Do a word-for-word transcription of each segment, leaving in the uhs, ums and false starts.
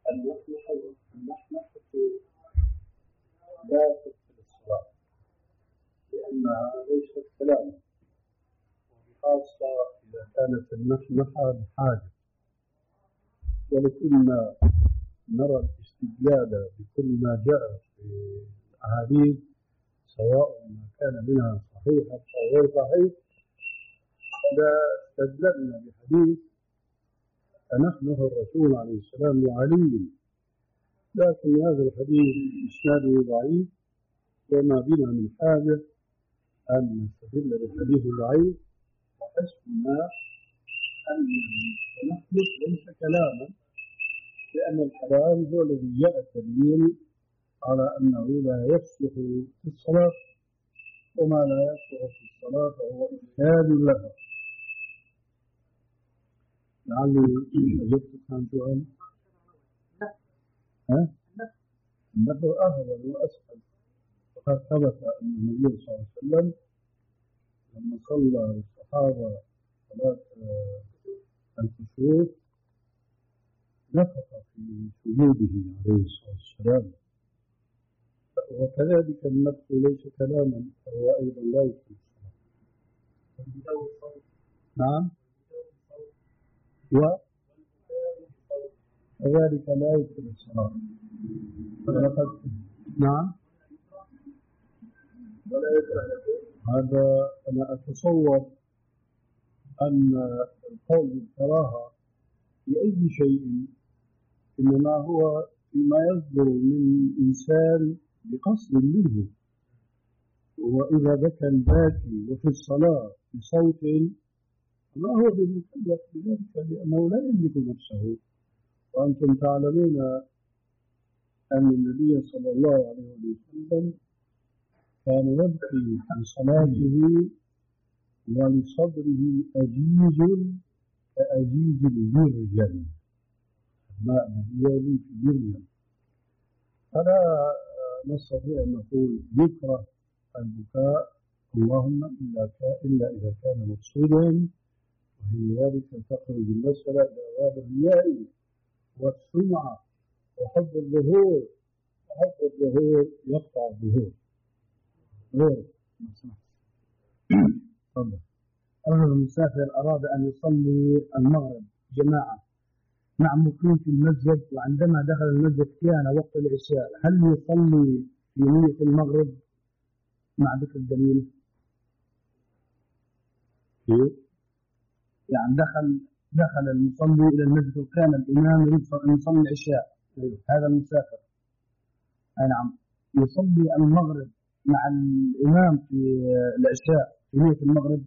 النحنحة النحنحة لا تبطل الصلاة لأنها ليست كلاما، وبخاصة إذا كانت النحنحة بحاجة. ولكنا نرى الاستدلال بكل ما جاء في الأحاديث سواء ما كان منها صحيحا أو غير صحيح، لا استدللنا بحديث فنحنه الرسول عليه السلام لعلي، لكن هذا الحديث إسناده ضعيف، وما بنا من حاجة أن نستدل بالحديث الضعيف، وحسبنا أن التنحنح ليس كلاما، لأن الكلام هو الذي جاء الدليل على أنه لا يصلح في الصلاة، وما لا يصلح في الصلاة فهو إفساد لها. لعلي أجبتك عن سؤال. ها؟ النحو أهون وأسهل، وقد ثبت أن النبي صلى الله عليه وسلم لما صلى بالصحابة صلاة الكسوف نفخ في سجوده عليه الصلاة والسلام، وكذلك النفخ ليس كلاما فهو أيضا لا يمكن الصلاة. نعم، وكذلك لا يمكن الصلاة. نعم، هذا أنا أتصور أن القول بالكراهة في أي شيء إنما هو فيما يصدر من إنسان بقصد منه، وإذا بكى الباكي وفي الصلاة بصوت ما هو بمكلف بذلك، لأنه لا يملك نفسه. وأنتم تعلمون أن النبي صلى الله عليه وسلم كان يبكي في صلاته ولصدره أجيج كأجيج الجرجل، الماء الذي يلي في الجرجل، فلا نستطيع أن نقول يكره البكاء اللهم إلا, إلا إذا كان مقصودا، وهي ذلك تخرج المسألة إلى باب الرياء والسمعة وحب الظهور، وحب الظهور يقطع الظهور. تفضل. رجل مسافر أراد أن يصلي المغرب جماعة مع مقيم في المسجد، وعندما دخل المسجد كان وقت العشاء، هل يصلي في نية المغرب مع ذكر الدليل؟ يعني دخل دخل المصلي إلى المسجد وكان الإمام يريد أن يصلي العشاء، هذا المسافر أي نعم يصلي المغرب مع الإمام في العشاء في نية المغرب.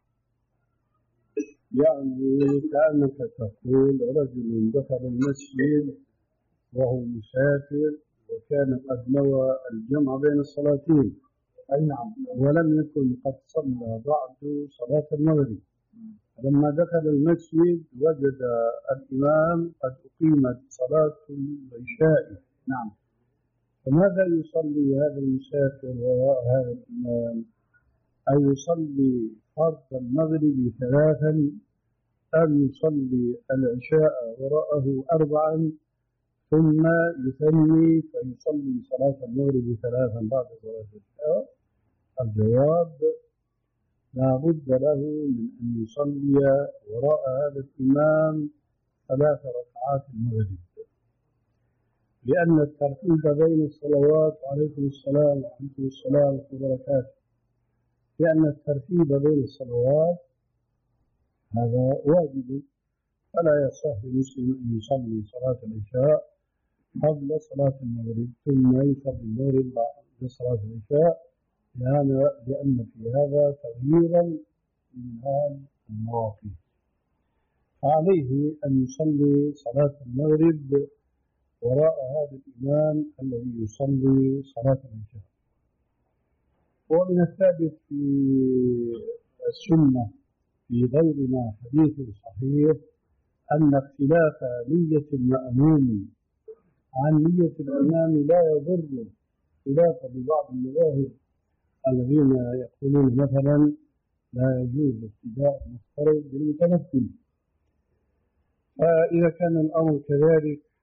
يعني كأنك تقول رجل دخل المسجد وهو مسافر وكان قد نوى الجمع بين الصلاتين، أي نعم، ولم يكن قد صلى بعد صلاة المغرب، لما دخل المسجد وجد الإمام قد أقيمت صلاة العشاء. نعم، فماذا يصلي هذا المسافر وراء هذا الإمام؟ أن يصلي فرض المغرب ثلاثا أم يصلي العشاء وراءه أربعا ثم يثني فيصلي صلاة المغرب ثلاثا بعد صلاة العشاء؟ الجواب لا بد له من أن يصلي وراء هذا الإمام ثلاث ركعات المغرب، لأن الترتيب بين الصلوات عليكم السلام وعليكم السلام وبركاته، لأن الترتيب بين الصلوات هذا واجب، فلا يصح للمسلم أن يصلي صلاة العشاء قبل صلاة المغرب ثم يصلي المغرب بعد صلاة العشاء، لأن في هذا تغييرا من هذه المواقيت. فعليه أن يصلي صلاة المغرب وراء هذا الإمام الذي يصلي صلاة العشاء. ومن الثابت في السنة في غيرنا حديث صحيح أن اختلاف نية المأموم عن نية الإمام لا يضر، خلافا لبعض المذاهب الذين يقولون مثلا لا يجوز ابتداء المفترض بالمتنفل. فإذا كان الأمر كذلك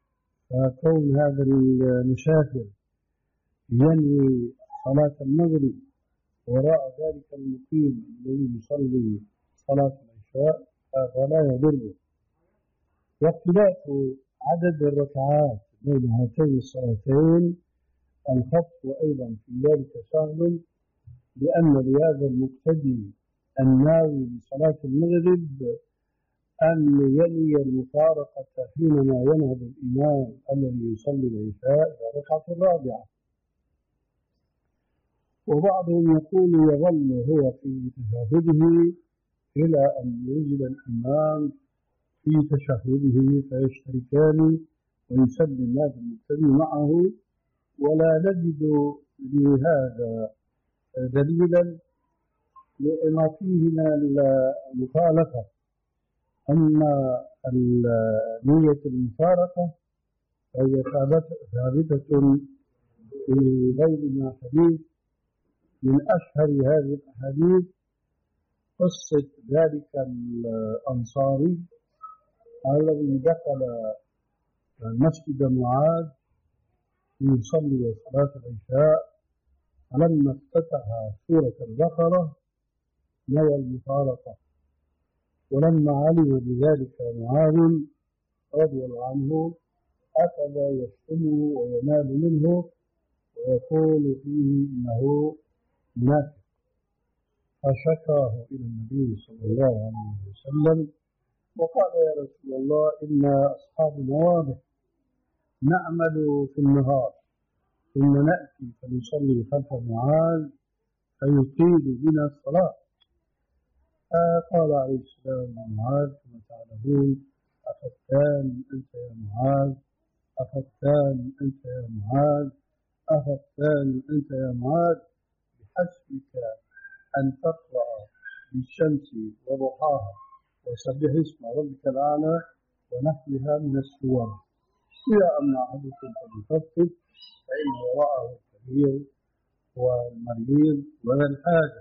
فكون هذا المسافر ينوي صلاة المغرب وراء ذلك المقيم الذي يصلي صلاة العشاء هذا لا يضره. واختلاف عدد الركعات بين هاتين الصلاتين الخط أيضا في ذلك سهل، لأن لهذا المقتدي الناوي لصلاة المغرب أن ينوي المفارقة حينما ينهض الإمام الذي يصلي العشاء إلى الركعة الرابعة. وبعضهم يقول يظل هو في تشهده إلى أن ينزل الإمام في تشهده فيشتركان ويسلم هذا المقتدي معه، ولا نجد لهذا دليلا لما فيه من المخالفة. أما نية المفارقة فهي ثابتة في غيرنا حديث. من أشهر هذه الأحاديث قصة ذلك الأنصاري الذي دخل مسجد معاذ ليصلي صلاة العشاء، فلما افتتح سورة البقرة نوى المفارقة، ولما علم بذلك معاذ رضي الله عنه أخذ يشتمه وينال منه ويقول فيه إنه منافق، فشكاه إلى النبي صلى الله عليه وسلم وقال يا رسول الله إن أصحابنا واضح نعمل في النهار ثم نأتي فنصلي خلف معاذ فيطيل بنا الصلاة. قال عليه السلام لمعاذ كما تعلمون أفتان أنت يا معاذ أفتان أنت يا معاذ أفتان أنت يا معاذ بحسبك أن تقرأ بالشمس وضحاها وسبح اسم ربك الأعلى ونحوها من السور، إلى أن أحدكم فليخفف فإن وراءه الكبير والمريض وذا الحاجة.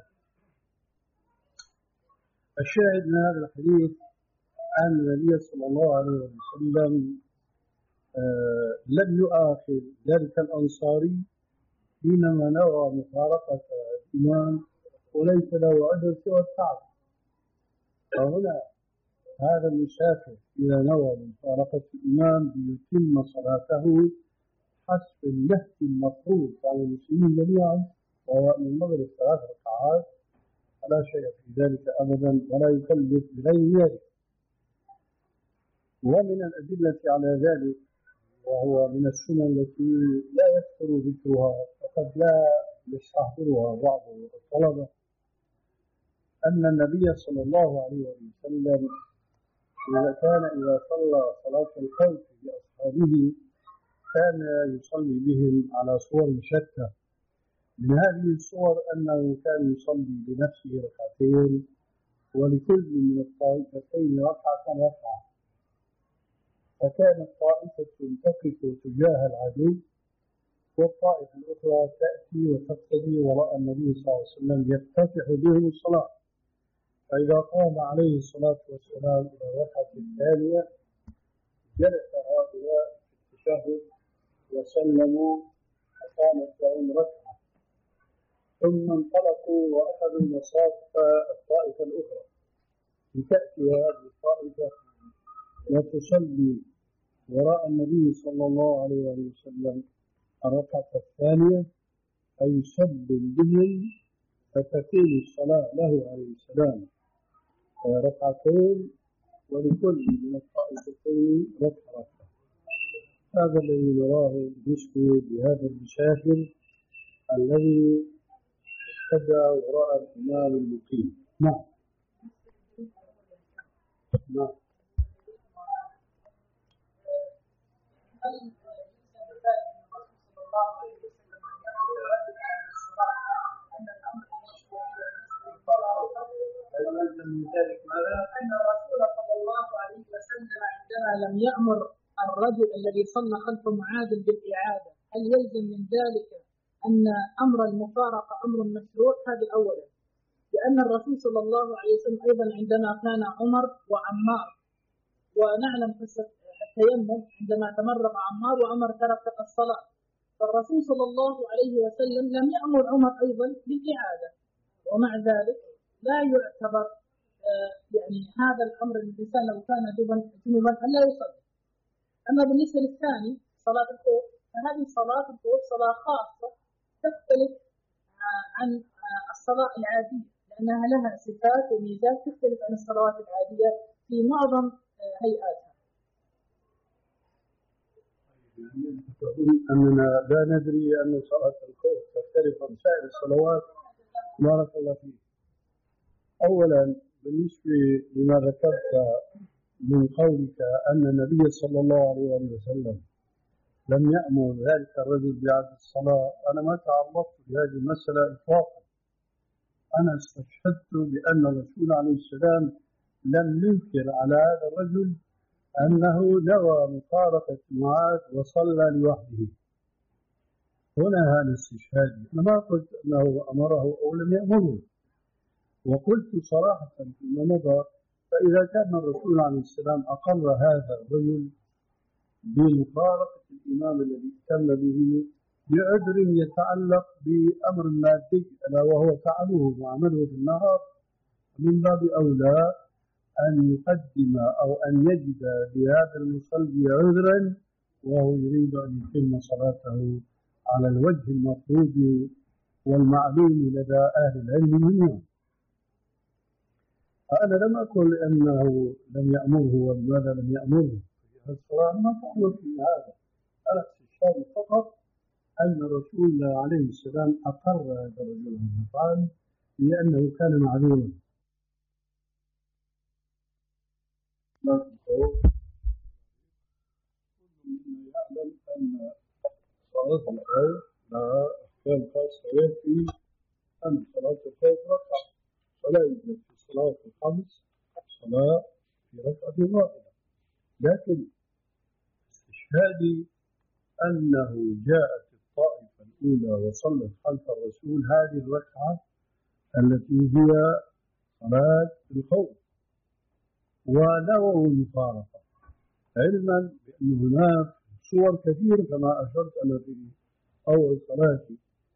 الشاهد من هذا الحديث أن النبي صلى الله عليه وسلم آه لم يؤاخذ ذلك الأنصاري حينما نوى مفارقة الإمام وليس له عذر سوى التعب. فهنا هذا المسافر إذا نوى مفارقة الإمام ليتم صلاته حسب النهج المفروض على المسلمين جميعا وهو من المغرب ثلاث ركعات فلا شيء في ذلك أبدا ولا يكلف بغير ذلك. ومن الأدلة على ذلك وهو من السنن التي لا يكثر ذكرها وقد لا يستحضرها بعض الطلبة أن النبي صلى الله عليه وسلم إذا كان إذا صلى صلاة الخوف بأصحابه كان يصلي بهم على صور شتى. من هذه الصور أنه كان يصلي بنفسه ركعتين ولكل من الطائفتين ركعة ركعة، فكانت طائفة تقف تجاه العدو والطائفة الأخرى تأتي وتقتدي وراء النبي صلى الله عليه وسلم يفتتح بهم الصلاة. فإذا قام عليه الصلاة والسلام إلى الركعة الثانية جلس هؤلاء في التشهد وسلموا فكانت لهم ركعة، ثم انطلقوا وأخذوا مصاف الطائفة الأخرى لتأتي هذه الطائفة وتصلي وراء النبي صلى الله عليه وسلم الركعة الثانية فيسلم بهم فتكون الصلاة له عليه السلام ركعتين ولكل من الطائفتين ركعة. هذا الذي نراه بالنسبة لهذا المسافر الذي ابتدى وراء الإمام المقيم. نعم نعم من ذلك ماذا؟ أن الرسول صلى الله عليه وسلم عندما لم يأمر الرجل الذي صلى خلف معاذ بالإعادة هل يلزم من ذلك أن أمر المفارقة أمر مشروع؟ هذا أولا. لأن الرسول صلى الله عليه وسلم أيضا عندما كان عمر وعمار ونعلم قصة التيمم عندما تمرق عمار وعمر ترك الصلاة، فالرسول صلى الله عليه وسلم لم يأمر عمر أيضا بالإعادة، ومع ذلك لا يعتبر آه يعني هذا الأمر الإنسان لو كان جنوبا ألا يصلي. أما بالنسبة للثاني صلاة الخوف، فهذه صلاة الخوف صلاة خاصة تختلف آه عن آه الصلاة العادية، لأنها لها صفات وميزات تختلف عن الصلوات العادية في معظم آه هيئاتها. أننا لا ندري أن صلاة الخوف تختلف عن سائر الصلوات. بارك الله فيك. أولا بالنسبة لما ذكرت من قولك أن النبي صلى الله عليه وسلم لم يأمر ذلك الرجل بإعادة الصلاة، أنا ما تعرضت لهذه المسألة إطلاقا. أنا استشهدت بأن الرسول عليه السلام لم ينكر على هذا الرجل أنه نوى مفارقة معاذ وصلى لوحده. هنا هذا استشهادي، أنا ما قلت أنه أمره أو لم يأمره، وقلت صراحة فيما مضى فإذا كان الرسول عليه السلام أقر هذا الرجل بمفارقة الإمام الذي اهتم به بعذر يتعلق بأمر مادي ألا وهو تعبه وعمله في النهار، من باب أولى أن يقدم أو أن يجد لهذا المصلي عذرا وهو يريد أن يتم صلاته على الوجه المطلوب والمعلوم لدى أهل العلم منه. أنا لم أقل أنه لم يأمره ولماذا لم يأمره الصلاة، ما تعمل في هذا. أنا استشهاد فقط أن الرسول عليه السلام أقر هذا الرجل المفعول لأنه كان معذورا. كل منا يعلم أن صلاة الخوف لها أحكام خاصة، في أن صلاة الخوف ركعة، فلا يوجد في الصلاة الخمس صلاة في ركعة واحدة. لكن استشهادي أنه جاءت الطائفة الأولى وصلت خلف الرسول هذه الركعة التي هي صلاة الخوف ونووا المفارقة، علما بأن هناك صور كثيرة كما أشرت أنا في أول صلاتي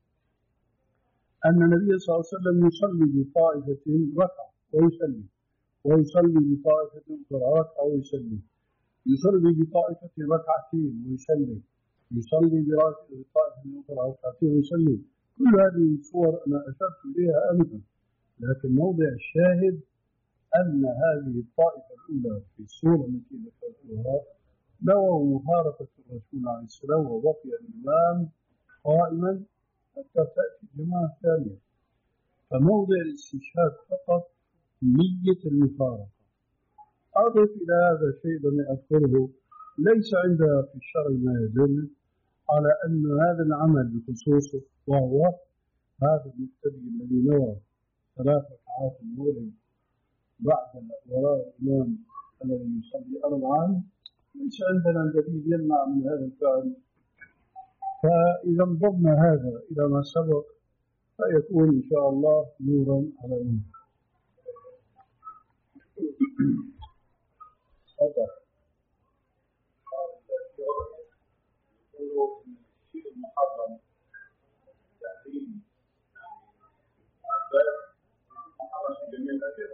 أن النبي صلى الله عليه وسلم يصلي بطائفة ركعة ويسلم، ويصلي بطائفة أخرى ركعة ويسلم، يصلي بطائفة ركعتين ويسلم، يصلي بطائفة أخرى ركعتين ويسلم. كل هذه صور أنا أشرت إليها أنفا، لكن موضع الشاهد أن هذه الطائفة الأولى في الصورة التي ذكرتها نووا مفارقة الرسول عليه السلام وبقي الإمام قائما حتى تأتي الجماعة الثانية. فموضع الاستشهاد فقط نية المفارقة. أضف إلى هذا شيء لم أذكره، ليس عندها في الشرع ما يدل على أن هذا العمل بخصوصه، وهو هذا المبتدئ الذي نوى ثلاث ركعات المغرب بعد وراء الإمام الذي يصلي أربعا، ليس عندنا دليل يمنع من هذا الفعل. فإذا انضمنا هذا إلى ما سبق فيكون إن شاء الله نورا على نور. هذا الشيء المحرم تحريم محرم في جميع الأشياء،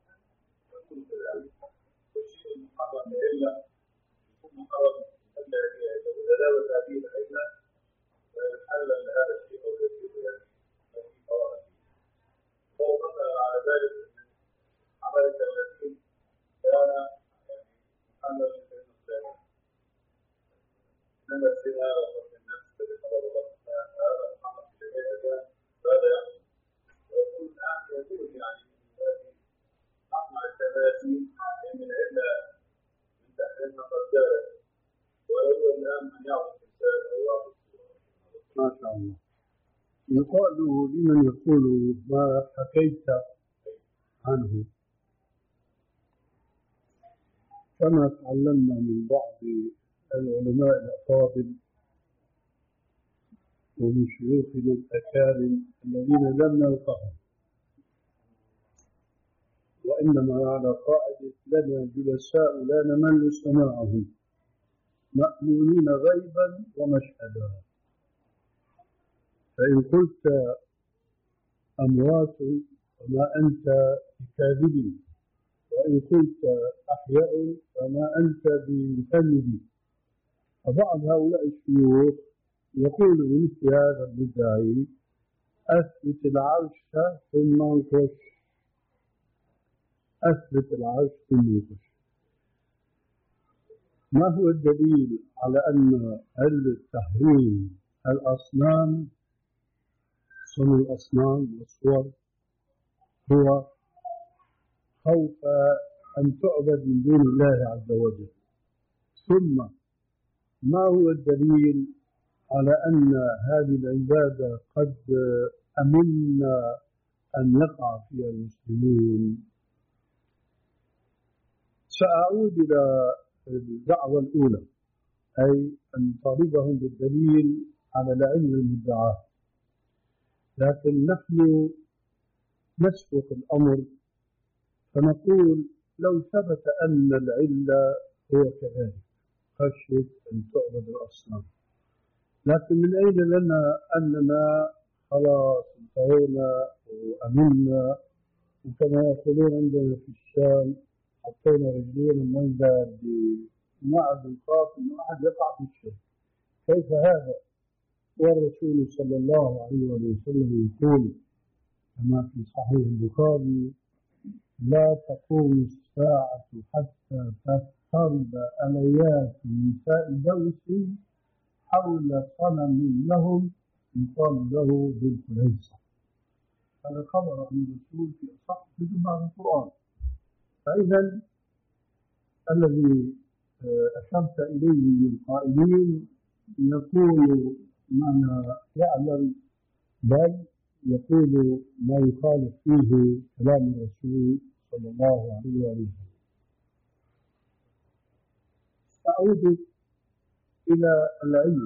والشيء المحرم إلا يكون محرم إلا إذا زالت هذه العلة حلا لهذا الشيء أو يسير يعني في قواعد. فهو مثلا على ذلك عملك الذي كان محمد بن مسلم إنما الزنا وقتل النفس الذي قال الله تعالى هذا محمد في جميع هذا يعني ويقول الآن يقول يعني أقمع التماسي من العلة من تحريم قد جاءت ولو الآن من يعرف الإنسان أو يعرف. ما شاء الله. يقال لمن يقول ما حكيت عنه كما تعلمنا من بعض العلماء الأفاضل ومن شيوخنا الأكارم الذين لم نلقهم، وإنما على قاعدة لنا جلساء لا نمل سماعهم، مأمونين غيبا ومشهدا. فإن قلت أموات فما أنت بكاذب، وإن قلت أحياء فما أنت بمفند. فبعض هؤلاء الشيوخ يقول بمثل هذا المدعي: أثبت العرش ثم انقش، أثبت العرش ثم انقش. ما هو الدليل على أن علة تحريم الأصنام، صنع الأصنام والصور، هو خوف أن تعبد من دون الله عز وجل؟ ثم ما هو الدليل على أن هذه العبادة قد أمنا أن يقع فيها المسلمون؟ سأعود إلى الدعوة الأولى، أي أن نطالبهم بالدليل على العلم المدعاه، لكن نحن نسبق الأمر فنقول لو ثبت أن العلة هو كذلك، خشية أن تعبد الأصنام، لكن من أين لنا أننا خلاص انتهينا وأمنا؟ وكما يقولون عندنا في الشام: حطينا رجلين من باب ما عاد نخاف إنه أحد يقع في الشرك. كيف هذا والرسول صلى الله عليه وسلم يقول كما في صحيح البخاري: لا تقوم الساعة حتى تضطرب آليات نساء دوس حول صنم لهم يقال له ذو الخليصة. هذا خبر عن الرسول في أصح كتب القرآن. فإذا الذي أشرت إليه من القائلين يقول ما لا يعلم، بل يقول ما يخالف فيه كلام الرسول صلى الله عليه وسلم. أعود إلى العلم.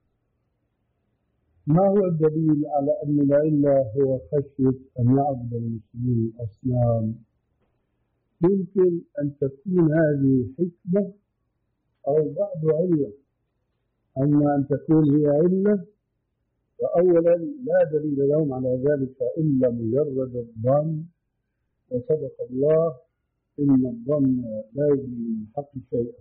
ما هو الدليل على أن العلة هو خشية أن يعبد المسلمين الأصنام؟ يمكن أن تكون هذه حكمة أو بعض علة. أما أن تكون هي علة فأولا لا دليل لهم على ذلك إلا مجرد الظن، وصدق الله: إن الظن لا يغني من الحق شيئا.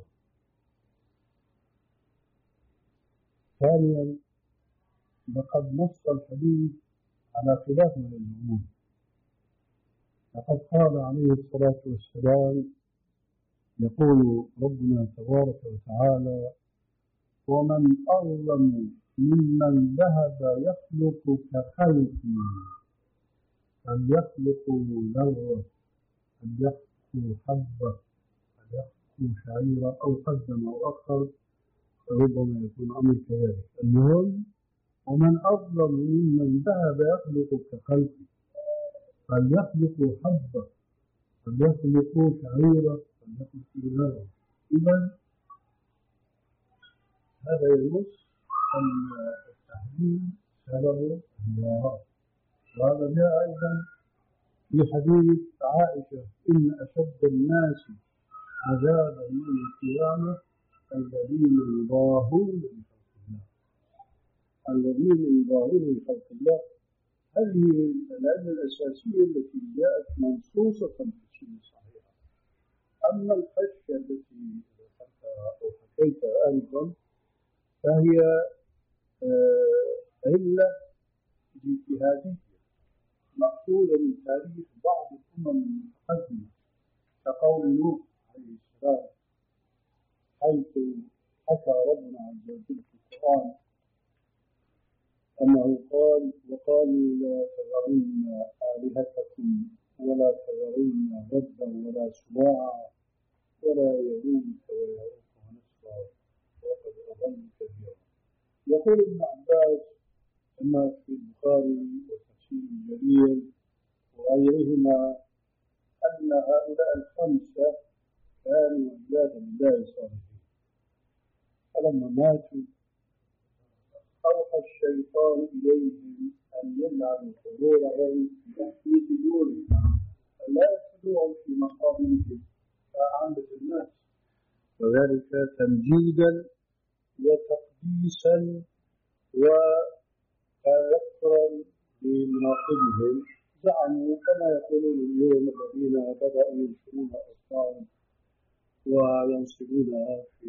ثانيا، لقد نص الحديث على خلاف من الأمور. لقد قال عليه الصلاة والسلام: يقول ربنا تبارك وتعالى: ومن أظلم ممن ذهب يخلق كخلقي، فليخلق ذرة، فليخلق حبة، فليخلق شعيرة، أو قدم أو أخر، فربما يكون أمر كذلك. المهم: ومن أظلم ممن ذهب يخلق كخلقي، فليخلق حبة، فليخلق شعيرة، فليخلق ذرة. إذن هذا ينص أن التحريم سببه الله. وهذا جاء أيضا في حديث عائشة: إن أشد الناس عذابا يوم القيامة الذين يضاهون بخلق الله، الذين يضاهون بخلق الله. هذه العلة الأساسية التي جاءت منصوصة في السنة الصحيحة. أما الخشية التي ذكرتها أو حكيتها أيضا فهي علة اجتهادية مأخوذة من تاريخ بعض الأمم المتقدمة، كقول نوح عليه السلام، حيث حكى ربنا عز وجل في القرآن أنه قال: وقالوا لا تذرن آلهتكم ولا تذرن ودا ولا سواعا ولا يغوث ويعوق ونسرا وقد أضلوا كثيرا. يقول ابن عباس كما في البخاري والتفسير الجليل وغيرهما أن هؤلاء الخمسة كانوا عبادا لله صالحين، فلما ماتوا أوحى الشيطان إليهم أن يجعلوا قبورهم في صدورهم فلا يدخلوهم في مقابرهم كعامة الناس، وذلك تمجيدا وتقديسا وتذكرا بمناقبهم. زعموا كما يقولون اليوم الذين بدأوا ينشرون أصنام وينصبونها في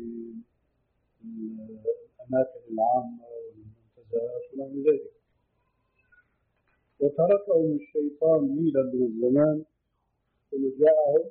الأماكن العامة والمنتزهات ونحو ذلك. وتركهم الشيطان جيلا من الزمان ثم جاءهم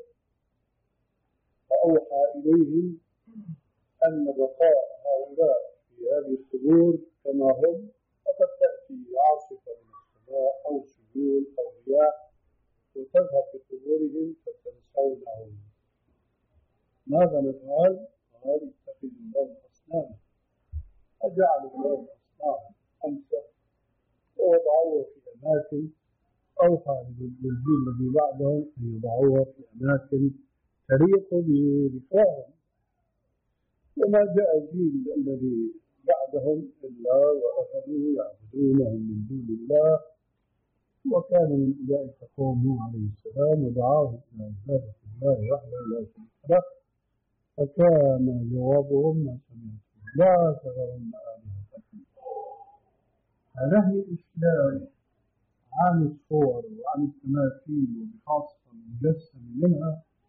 فأوحى إليهم أن بقاء هؤلاء في هذه القبور كما هم فقد تأتي عاصفة من السماء أو سيول أو رياح وتذهب في قبورهم فتنسونهم. ماذا نفعل؟ قال اتخذوا لهم أصناما. فجعلوا لهم أصناما خمسة ووضعوها في أماكن أوحى للجيل الذي بعدهم أن يضعوها في أماكن تليق برفاعهم. وما جاء الجيل الذي بعدهم إلا وأخذوا يعبدونهم من دون الله، وكان من أولئك قوم نوح عليه السلام ودعاهم إلى عبادة الله وحده لا شريك له، فكان جوابهم ما سمعتم لا تذرن آلهتكم. فنهي الإسلام عن الصور وعن التماثيل وبخاصة المجسم منها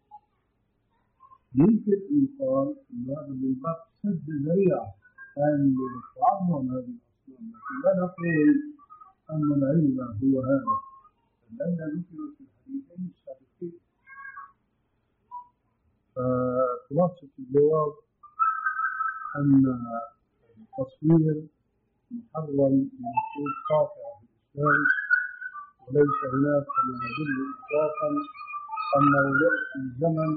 يمكن أن يقال أن هذا من باب سد ذريعة أن تعظم هذه الأصنام، لكن لا نقول أن العلم هو هذا، لأن ذكر في الحديثين السابقين. فخلاصة الجواب أن التصوير محرم بنصوص قاطعة في الإسلام، وليس هناك ما يدل إطلاقا أنه يأتي زمن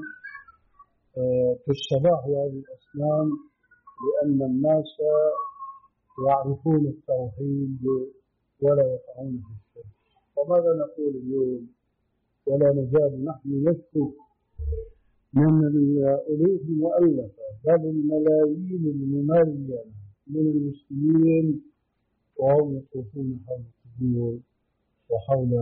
تستباح هذه الأصنام لأن الناس يعرفون التوحيد ولا يقعون في الشرك. وماذا نقول اليوم؟ ولا نزال نحن نشكو من الألوف المؤلفة بل الملايين الممالية من المسلمين وهم يطوفون حول القبور وحول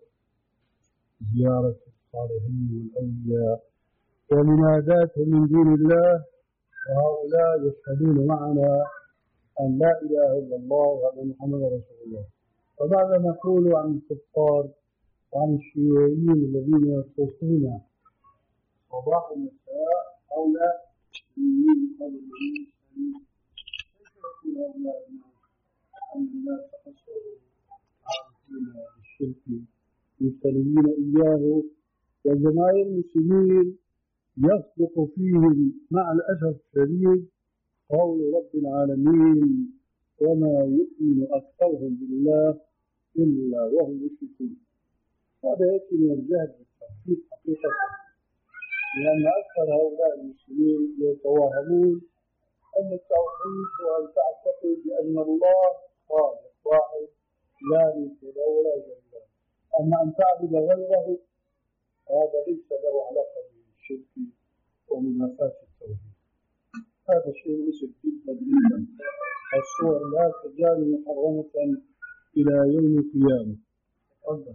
زيارة الصالحين والأولياء ومناداتهم من دون الله، وهؤلاء يشهدون معنا أن لا إله إلا الله وأن محمد رسول الله. وماذا نقول عن الكفار وعن الشيوعيين الذين يطوفون صباح ومساء حول المسلمين قبل المسلمين؟ كيف يقول هؤلاء الناس أن الناس تقصروا عارفين بالشرك مبتلين إياه، وجماهير المسلمين يصدق فيهم مع الأسف الشديد قول رب العالمين وما يؤمن أكثرهم بالله إلا وهم مشركون. هذا يأتي من الجهل بالتوحيد حقيقة، لأن أكثر هؤلاء المسلمين يتوهمون أن التوحيد هو أن تعتقد بأن الله خالق واحد لا مثل له ولا جل، أما أن تعبد غيره هذا ليس له علاقة بالشرك ومنافاة التوحيد. هذا شيء مؤسف جدا جدا. الصور لا تزال محرمة إلى يوم القيامة. تفضل.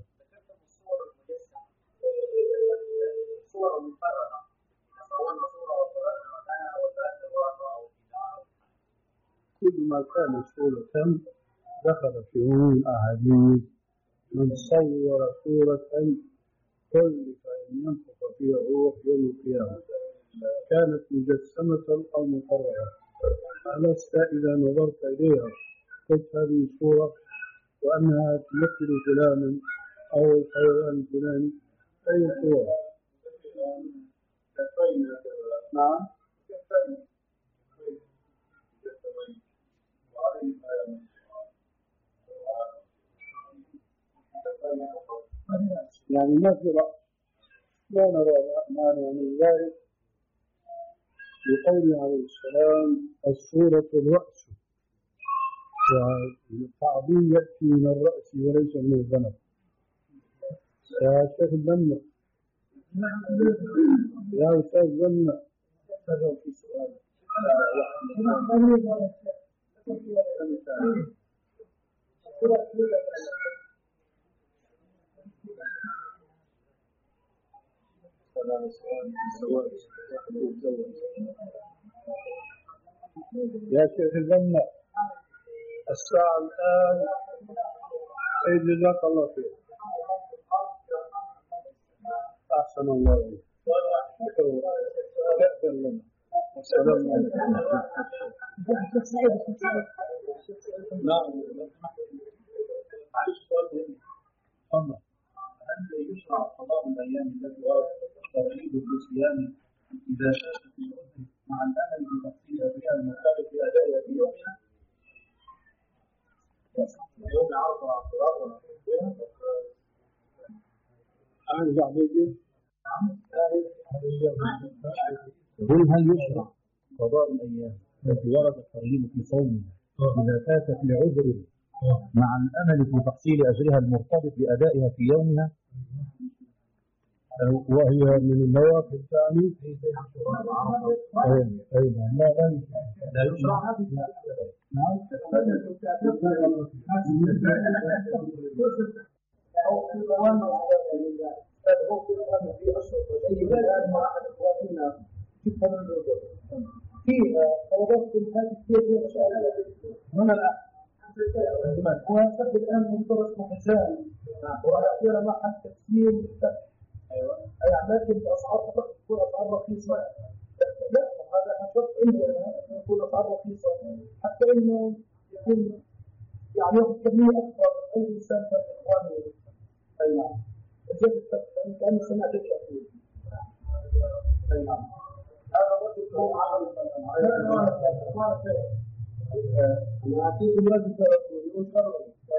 الصور المحرمة كل ما كان صورة دخل في عموم الأحاديث. من صور صورة كلف أن ينفخ فيها الروح يوم القيامة كانت مجسمة أو مقررة. ألست إذا نظرت إليها قلت هذه صورة وأنها تمثل فلانا أو الحيوان الفلاني؟ أي صورة؟ نعم. يعني ما في رأس، لا نرى مانع من ذلك بقوله عليه السلام الصورة الرأس، والتعظيم يأتي من الرأس وليس من الذنب. يا شيخ البنا، يا أستاذ البنا، تفضل في سؤال. يا شيخ الجنة الساعة الآن إيه جزاك الله خير أحسن الله إليك تأذن لنا والسلام عليكم نعم معلش سؤال مهم هل يشرع قضاء الأيام التي وردت الترغيب في الصيام إذا شاءت في العذر مع الأمل بتحصيل أداء المطالب بأدائها في يومها؟ يوم عرض اعتراض أرجع بيجي قل هل يشرع قضاء الأيام التي ورد الترغيب في صومها إذا فاتت لعذر مع الأمل في تحصيل أجرها المرتبط بأدائها في يومها؟ وهي من النوافل الثاني أيضا لا لا يشرع في طلبات هذه كثير من الآن هو يسبب الآن منطقة محزان وأخيرا مع التفسير يعني لكن الأسعار تكون أسعار رخيصة لا هذا أشوف إنه يكون أسعار رخيصة حتى إنه يكون يعني يأخذ كمية أكبر أي إنسان من إخوانه أي نعم كأن سمعت الشيء أي نعم هذا رجل هو عمل أنا أعطيكم رجل يقول كرر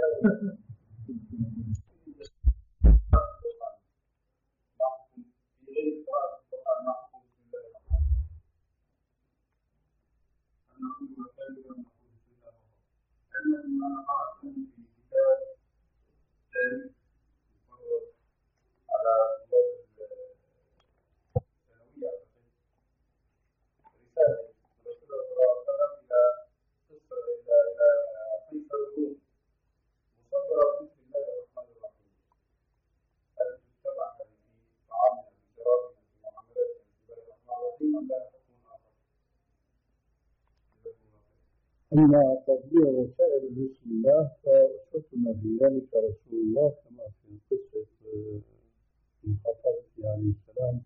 أما تطبيق وسائل بسم الله فأسوتنا في ذلك رسول الله كما في قصة مخاطبة عليه السلام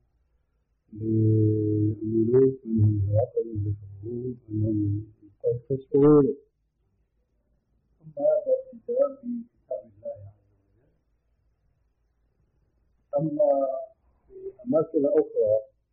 للملوك منهم هرقل وملك الروم منهم قيصر وغيره ثم هذا في جواب كتاب الله عز وجل. أما في أماكن أخرى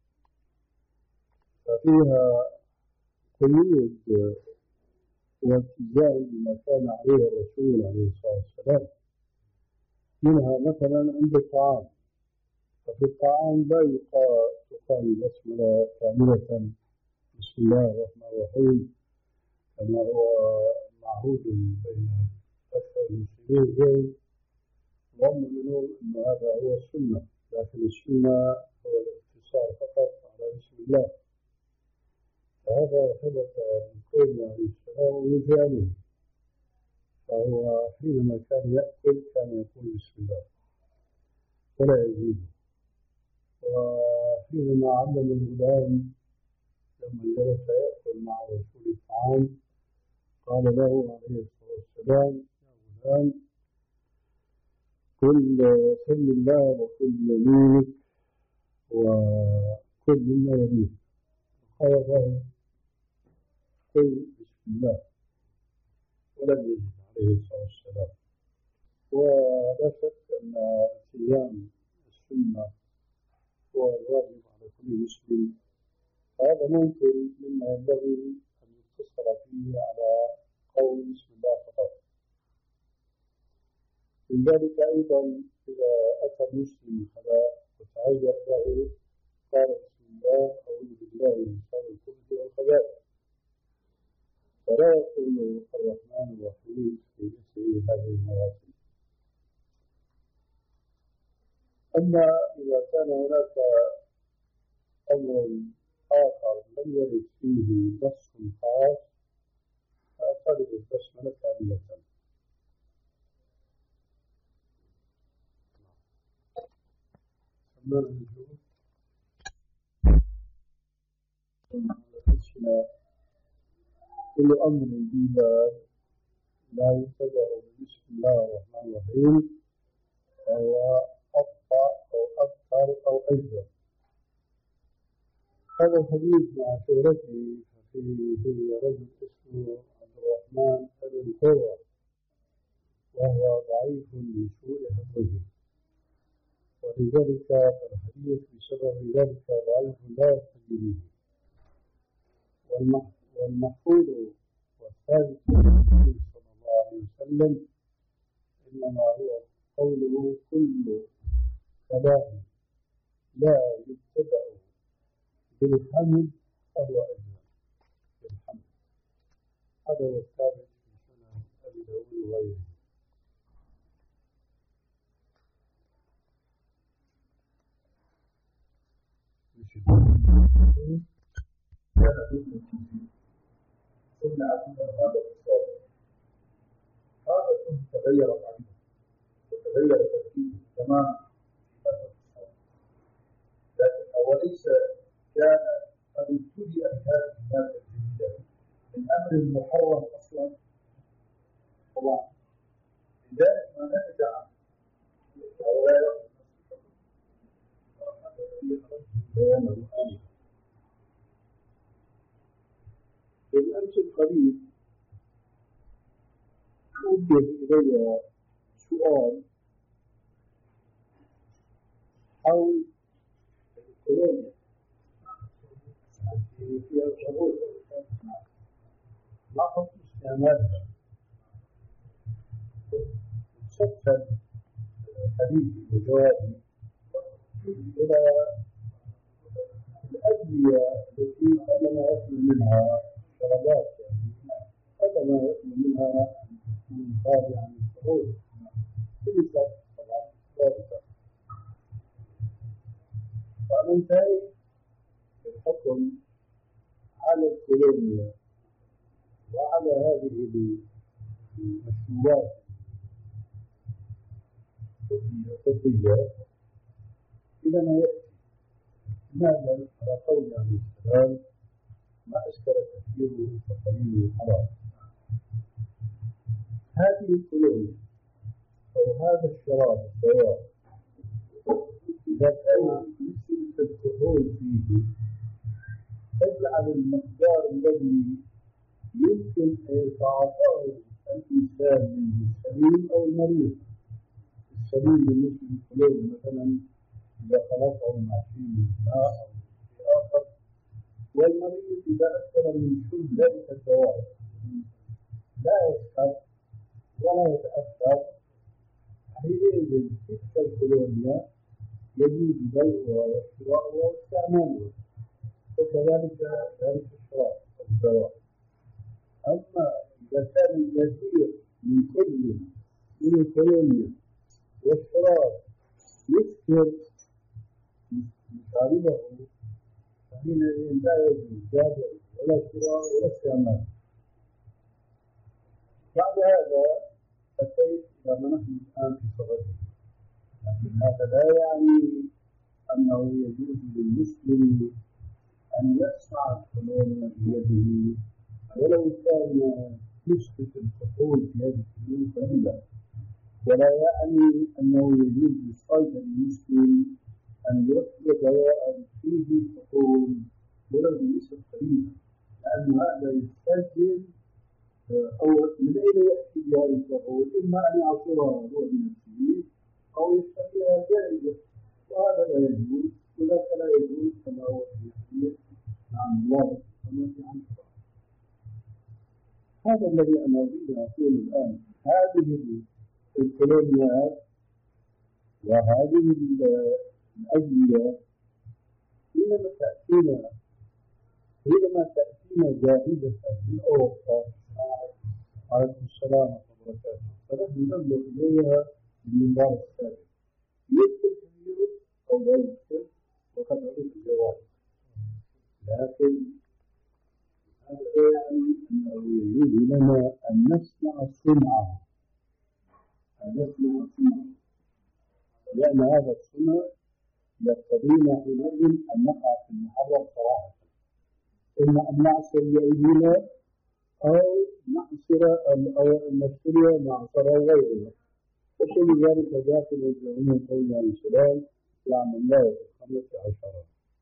ففيها قيود والتزام بما كان عليه الرسول عليه الصلاة والسلام منها مثلا عند الطعام ففي الطعام لا يقال تقال البسملة كاملة بسم الله الرحمن الرحيم كما هو معهود بين أكثر المسلمين اليوم وهم يقولون أن هذا هو السنة لكن السنة هو الاقتصار فقط على بسم الله فهذا ثبت من قوله عليه السلام ومن فعله فهو حينما كان يأكل كان يقول بسم الله ولا يزيده وحينما علم الغلام لما جلس يأكل مع رسول الطعام قال له عليه الصلاة والسلام يا غلام كل سم الله وكل يمينك وكل مما يليك قال له قل بسم الله ولم يزد عليه الصلاة والسلام ولا شك أن التزام السنة هو الواجب على كل مسلم هذا ممكن مما ينبغي أن يقتصر فيه على قول بسم الله فقط من ذلك أيضا إذا أتى المسلم فلا وتهيأ له قال بسم الله أعوذ بالله من شر الخبث والخبائث فلا يقول الرحمن الرحيم في مثل هذه المواطن. أما إذا كان هناك أمر آخر لم يرد فيه نص خاص فأعتقد البسملة كاملة. كل أمر بما لا يتبع بسم الله الرحمن الرحيم فهو أبطأ أو أكثر أو أجزم. هذا الحديث مع شهرته فيه رجل اسمه عبد الرحمن بن قرة وهو ضعيف لسوء حفظه، ولذلك الحديث بسبب ذلك ضعيف لا يحتج به. والمحفوظ والثابت عن النبي صلى الله عليه وسلم إنما هو قوله كل كلام لا يبتدأ بالحمد فهو أجمل بالحمد. هذا هو الثابت في سنن أبي داود وغيره. ثم أتم هذا الصوت هذا ثم تغير عنه وتغير تركيبه تماما في هذا الصوت، لكن أوليس كان قد ابتدأ بهذه المادة الجديدة من أمر محرم أصلا؟ طبعا لذلك ما نتج عنه هؤلاء بيانه آنفا. بالأمس القريب وجه إلي سؤال حول الكولونيا في الشهور لاحظ استعمالها مسلسل حديثي وجوابي إلى الأدوية التي قبل ما يصل منها شرابات، يعني قبل ما يصل منها من خارج عن الشهور بنسب طبعا ثابتة. فننتهي بالحكم على الكولونيا وعلى هذه المشروبات الطبية إلى ما يأتي. ماذا على قول عليه السلام ما أشكر كثيره فقليله حرام. هذه الكولونيا أو هذا الشراب الدواء إذا كان نسبة الكحول فيه تجعل المقدار الذي يمكن أن يتعاطاه الإنسان من السليم أو المريض. السليم بالنسبة للكحول مثلا إذا خلطه مع شيء من الماء أو شيء آخر، والمريض إذا أكثر من شرب ذلك الدواء لا يسكر ولا يتأثر، حينئذ تلك الكولونيا يجوز بيعها وشراؤها واستعمالها، وكذلك ذلك الشراب الدواء. أما إذا كان الكثير من كل من الكولونيا والشراب يسكر شاربه فحينئذ لا يجوز لا بيع ولا شراء ولا استعمال. بعد هذا أتيت إلى ما نحن الآن في صدده، لكن هذا لا يعني أنه يجوز للمسلم أن يصنع الكولونيا بيده ولو كان نسبة الكحول في هذه الكولونيا قليلة، ولا يعني أنه يجوز للصيد المسلم أن يطلق دواء فيه كحول ولو بنسبة قليلة، لأن هذا يستلزم أو من أين يأتي بهذا الكحول؟ إما أن يعصرها هو بنفسه أو يشتريها جاهزة، وهذا لا يجوز وذاك لا يجوز كما هو في الحديث عن الله كما في عن الله. هذا الذي أنا أريد أن أقول الآن. هذه الكولونيات وهذه الأدوية حينما تأتينا حينما تأتينا جاهزة من أوروبا عليكم السلام ورحمة الله وبركاته، فنحن ننظر إليها بالمنظار السابق يمكن تغيير أو لا يمكن وقد عرف الجواب، لكن هذا يعني أنه يجوز لنا أن نصنع صنعة أن نصنع صنعة لأن هذا الصنع يقتضينا حينئذ أن نقع في المحرم صراحة، إما أن نعصي بأيدينا أو نعصر أو نشتري معصرة غيرها، وكل ذلك داخل في عموم قول عليه السلام لعن الله في الخمسة عشر.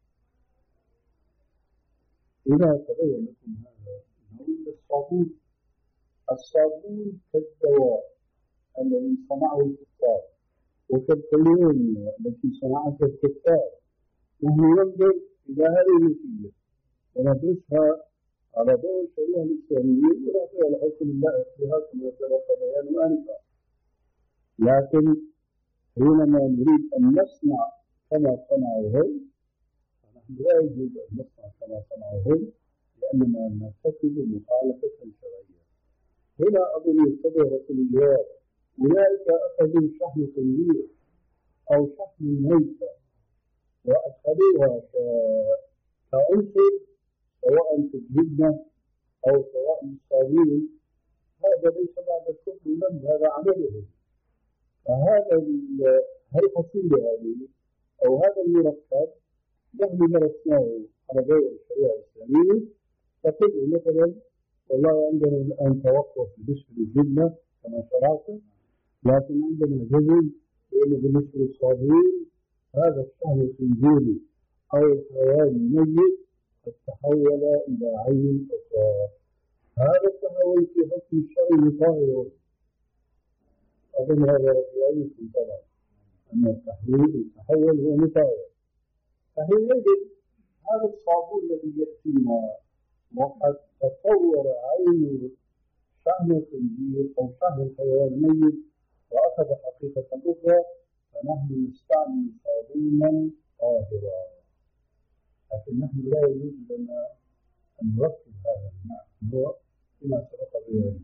إذا تبين لكم هذا نقول الصابون الصابون كالدواء الذي صنعه الكفار وكالكولونيا التي صنعتها الكفار، نحن ننظر إلى هذه النتيجة وندرسها على ضوء الشريعة الإسلامية ونعطيها لحكم الله فيها كما سبق بيان آنفا. لكن حينما نريد أن نصنع كما صنعوا هم فنحن لا يجوز أن نصنع كما صنعوا هم لأننا نرتكب مخالفة شرعية. هنا أظن يتبع رسول الجواب أولئك أخذوا شحم خنزير أو شحم ميتة وأدخلوها كعنصر سواء في الجبنة أو سواء في الصابون، هذا ليس بعد الكفر لم هذا عملهم. فهذا الحصيلة هذه أو هذا المركب نحن درسناه على ضوء الشريعة الإسلامية، فقل مثلا والله عندنا الآن توقف بالنسبة للجبنة كما شرعت، لكن عندنا جزم بأنه بالنسبة للصابون هذا الشحم الخنزيري أو الحيوان الميت قد تحول إلى عين أخرى. هذا التحول في حكم الشرع طاهر، أظن هذا في علمكم طبعا أن التحويل التحول هو مطاهر. فحينئذ هذا الصابون الذي يأتينا وقد تطور عين شحم الخنزير أو شحم الحيوان الميت وأخذ حقيقة أخرى، فنحن نستعمل صابونا طاهرا، لكن نحن لا يجوز لنا أن نركب هذا الماء هو كما سبق بيانه.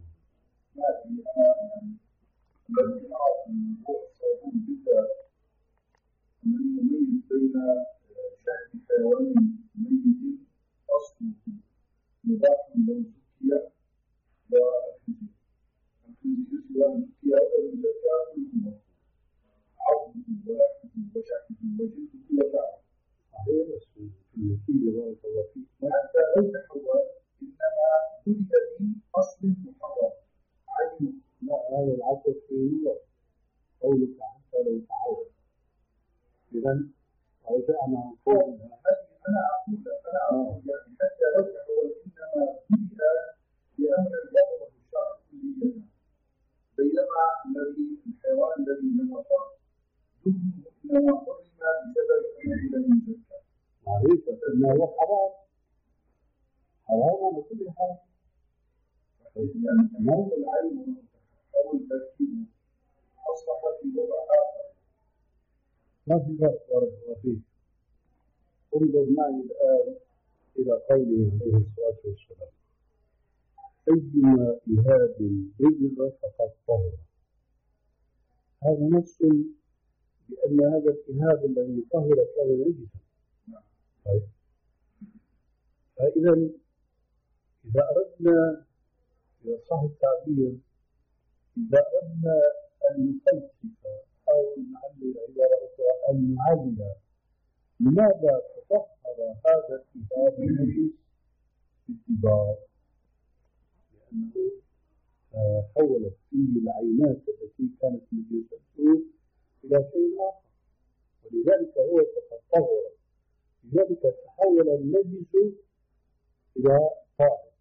الذي أعرف من هو الصابون بالذات من يميز بين شحم حيوان ميت أصله مباح لو زكي والخنزير. الخنزير سواء زكي أو لم يزكى كله عظمه ولحمه وشحمه وجلده كل شعره. صحيح، بس في النتيجة بارك الله فيك حتى لو تحول إنما ولد من أصل محرم عينه. لا، هذا العصر في نور قولك حتى لو تعود. إذا رجعنا نقول أنا أقول أنا أقول يعني حتى لو تحول إنما ولد بأمر الأمر الشرع كليا، بينما الذي الحيوان الذي نطق ذكره إنما حرم بسبب أنه لم يزكى. معرفة أنه حرام حرام على كل حال. يعني تحول العين أو التركيب أصبح في وضع آخر. ما في فرق بارك الله فيك. انظر معي الآن إلى قوله عليه الصلاة والسلام: أيما إهاب رجل فقد طهر. هذا نص بأن هذا الإهاب الذي طهر كان نجسا. طيب، فإذا إذا أردنا إذا صح التعبير إذا أردنا أن نفلسف أو نعلل عبارة أخرى أن نعلل لماذا تطهر هذا الكتاب النجس بالدبار؟ لأنه حولت فيه العينات التي كانت نجسته إلى شيء آخر، ولذلك هو تطهر، لذلك تحول النجس إلى طاهر.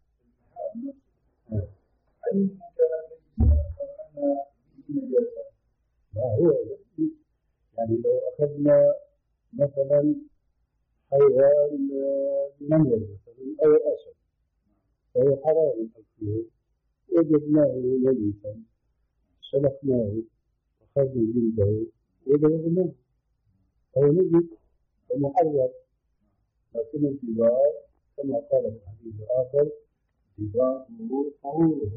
عين كان نجسا نجاسة. ما هو يعني لو أخذنا مثلا حيوان نمر مثلا أو أسد فهو حرام أكله، وجدناه ميتا سلخناه أخذنا جلده وضربناه فهو نجس ومحرم. لكن الدبار كما قال في الحديث الآخر: دباره طهوره.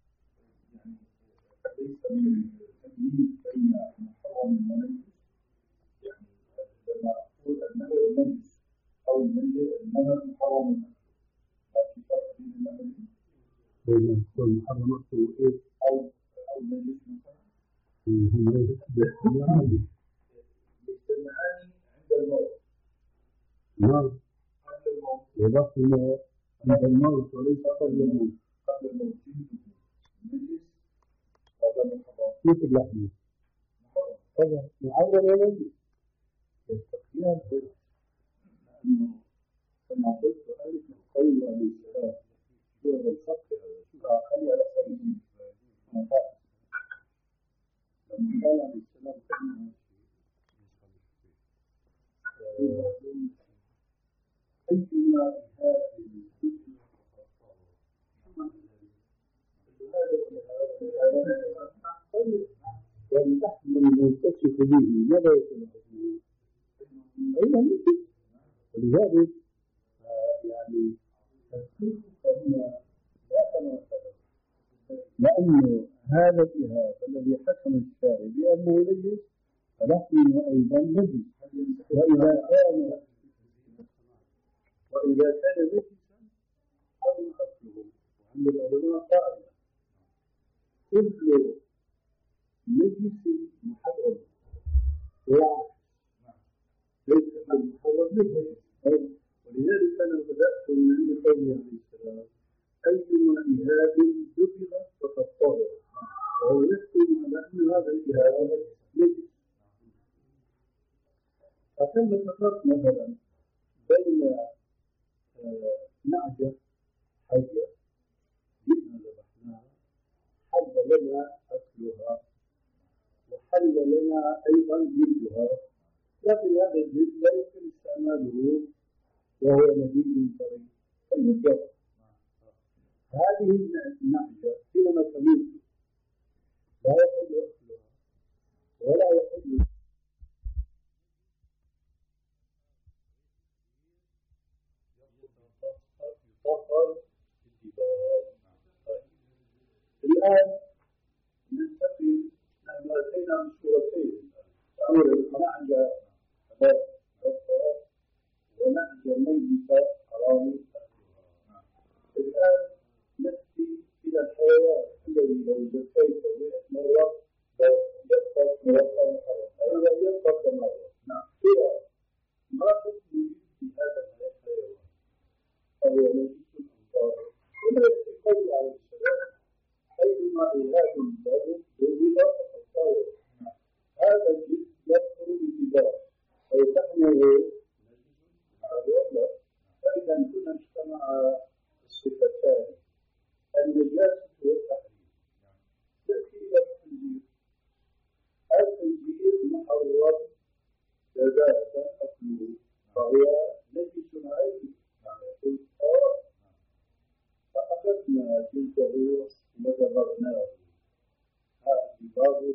ليس من التمييز بين محرم ونجس. يعني لما أقول النمر نجس أو النمر محرم، لكن فرق بين النمر بين المحرم وإيه أو أو نجس مثلا. هم ليس بالمعاني. ليس المعاني عند الموت. نعم. عند الموت. وبقنا عند الموت وليس قبل الموت. قبل الموت نجس هذا محرم. كيف اللحم؟ طبعا معرض ولا نجس. التقييد بس لأنه كما قلت ذلك القول عليه السلام هو الفقه خلي على سبيل المثال لما قال عليه السلام كلمة أيما هذه الفتنة واللحم الملتصق به ماذا يكون؟ أيضا مثل ولذلك يعني التفكير هنا لا تناسب لأن هذا الإهاب الذي حكم الشارع بأنه نجس فلحمه أيضا نجس وإذا كان وإذا كان نجسا حرم أكله. وعند العلماء قاعدة كل نجس محرم ليس المحرم نجس. ولذلك أنا بدأت من عند قوله عليه السلام أيما إهاب دفن فقد طهر وهو يحكم على أن هذا الإهاب نجس. فكم فرق مثلا بين نعجة حية جئنا ذبحناها حل لنا أكلها وحل لنا أيضا جلدها، لكن هذا الجلد لا يمكن استعماله وهو نبي طري فيجب. هذه النعجة حينما تموت لا يحل أكلها ولا يحل يطهر بالدباغ. الآن ننتقل نحن أتينا من سورتين أولا نعجة حلال ونعجة ميتة حرام. الآن نأتي إلى الحيوان الذي لو زكيته مئة مرة يبقى مرة حرام أيضا يبقى مرة. نعم هو ما حكم في هذا الحيوان فهو نجس طاهر. ولا يقول عليه السلام أيما إهاب له ضرب فقد طهر. هذا الجسم يكثر باتباع ويتحمله فإذا كنا اجتمع الصفتان النجاسة والتحريم. يأتي إلى التنزيل. التنزيل محرم جزاء أكله فهو نجس عيني يقول آه فأخذنا جلده ودبرناه هذا بابه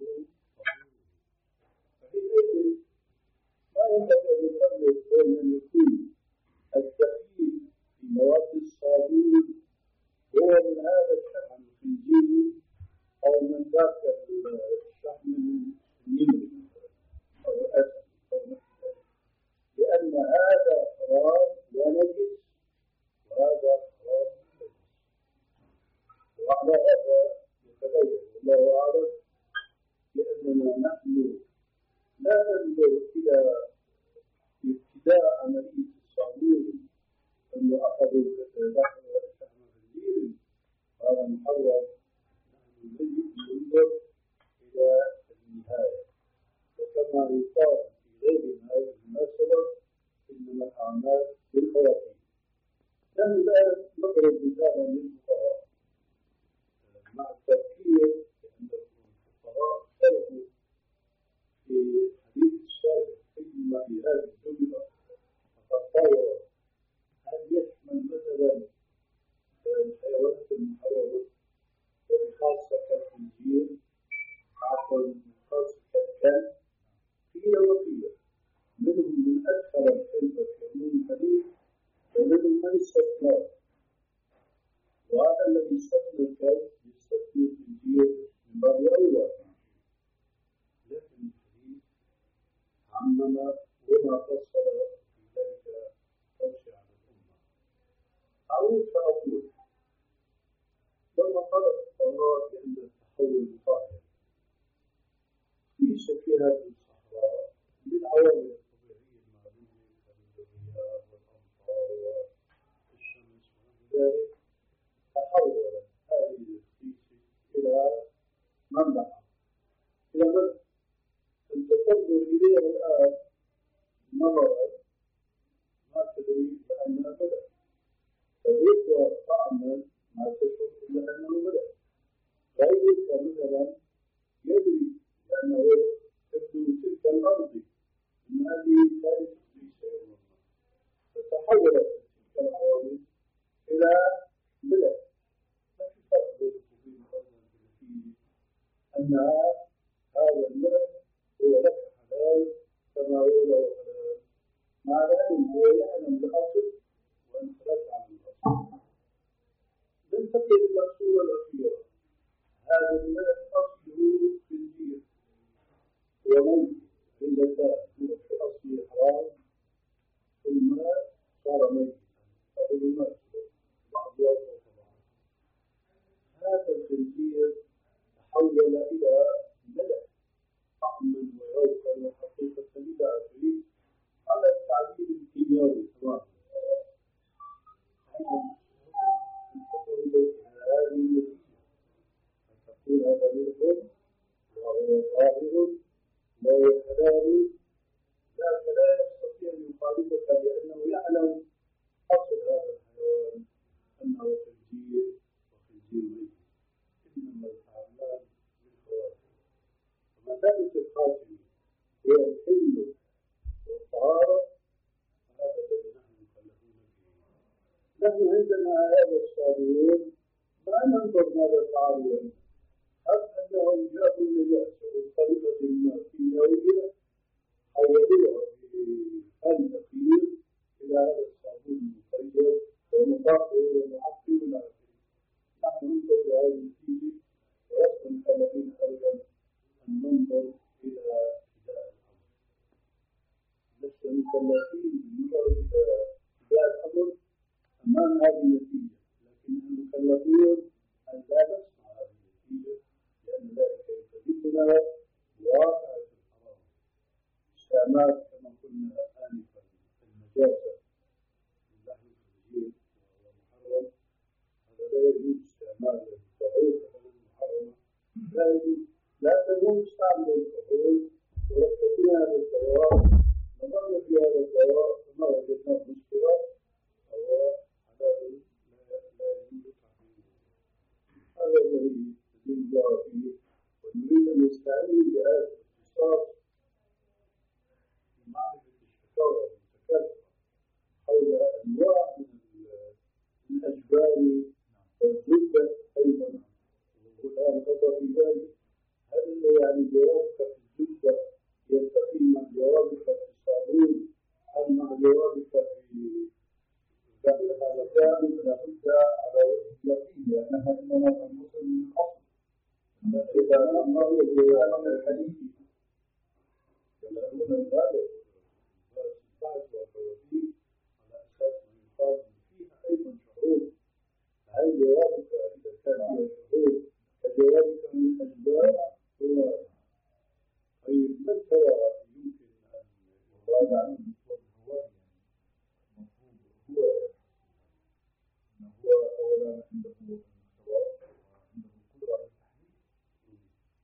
فحينئذ ما ينبغي أن يفرق بين أن يكون التخفيف في مواد الصابون هو من هذا الشحم الخنزيري أو من ذاك الشحم النمري أو الأسد أو نحو، لأن هذا حرام ونجس وهذا حرام ونجس. وعلى هذا يتبين والله أعلم بأننا نحن لا ننظر إلى ابتداء عملية الصابون أنه أخذوا لحم شحم خنزير هذا محرم. نحن ننظر إلى النهاية. وكما يقال في غير هذه المناسبة إنما الأعمال بالخواتيم. نحن الآن نضرب مثالا للفقهاء مع التفكير بأن الفقهاء اختلفوا في حديث الشارع إما في هذه الجملة فقد طور هل يشمل مثلا الحيوانات المحرمة وبخاصة كالخنزير عفوا خاصة كالكلب. قيل وقيل منهم من أدخل الكلب في عموم الحديث ومنهم من استثناه، وهذا الذي استثنى الكلب يستثني الخنزير من باب أولى. لكن الحديث عمم وما فصل في ذلك خمس على الأمة. أعود فأقول لما قال الفقهاء بأن التحول طاهر ليس في هذه الصحراء بالعوامل الطبيعية المعلومة كالرياح والأمطار والشمس مملكة إلى ملك أنت تنظر إليها الآن نظرا ما تدري بأنها ملك فذكر طعما ما تشعر إلا أنه ملك غيرك مثلا يدري لأنه تبدو تلك الأرض أن هذه كانت في شيء فتحولت تلك العوامل إلى ملك ما في فرق بين وبين الأرض الفلسطينية أنها هذا الملك هو لك حلال كما هو له حلال مع ذلك هو يعلم الأصل وأنت لا تعلم الأصل لن تقل إلا الصورة الأخيرة هذا الملك أصله في الدين ومن إلا كان في أصله حرام ثم صار ميتا فهو الملك بعض وجهه طبعا هذا الخنزير تحول إلى ملك طعما وذوقا وحقيقة إلى آخره على التعبير الكيميائي تماما أن تقول هذه النتيجة أن تقول هذا ملك وهو طاهر وهو حلال لكن لا يستطيع أن يخالفك لأنه يعلم أصل هذا الحيوان أنه خنزير وخنزير ميت إنما الأعمال بالخواتم ومثابة الخاتم هي الحل والطهارة فهذا الذي نحن مكلفون به نحن عندنا هذا الصابون ما ننظر ماذا فعلوا أم أنهم جاءوا النجاسة بطريقة ما كيميائية حولوها بخل دقيق إلى هذا الصابون المطيب ومطهر ومعقم إلى آخره نحن ننظر لهذه النتيجة ولسنا مكلفين أيضا أن ننظر إلى ابتداء الأمر لسنا مكلفين بالنظر إلى ابتداء الأمر أمام هذه النتيجة لكننا مكلفون أن لا نسمع هذه النتيجة لأن ذلك يكلفنا واقع الحرام استعمال كما قلنا آنفا النجاسة من لحم الخنزير وهو محرم هذا لا يجوز استعمال الكحول مثلا محرمة لا يجوز لا تجوز استعمال الكحول وركبنا هذا الدواء نظرنا في هذا الدواء فما وجدناه مشكلة هو حلال لا يجوز تحريمه هذا الذي يجب الله فيه ونريد أن نستعين بهذا الاختصاص في معرفة الشكاوى المتكاثرة حول أنواع من الأجبال والزبدة أيضا والآن نظر في ذلك هل يعني جوابك في الزبدة يلتقي مع جوابك في الصابون أم مع جوابك في هذا كان لابد على وجه اليقين لأنها إنما تنقص من الأصل إذا أمر بالعالم الحديثي يلعبون ذلك والصفات والتوفيق على أساس ما يقال فيها أيضا شعور هل جوابك إذا كان فيها شعور كجوابك من الأجبال هو طيب ما التوى يمكن أن يراد عنه هو المفروض هو هو أولا عنده الخواص وعنده القدرة على التحليل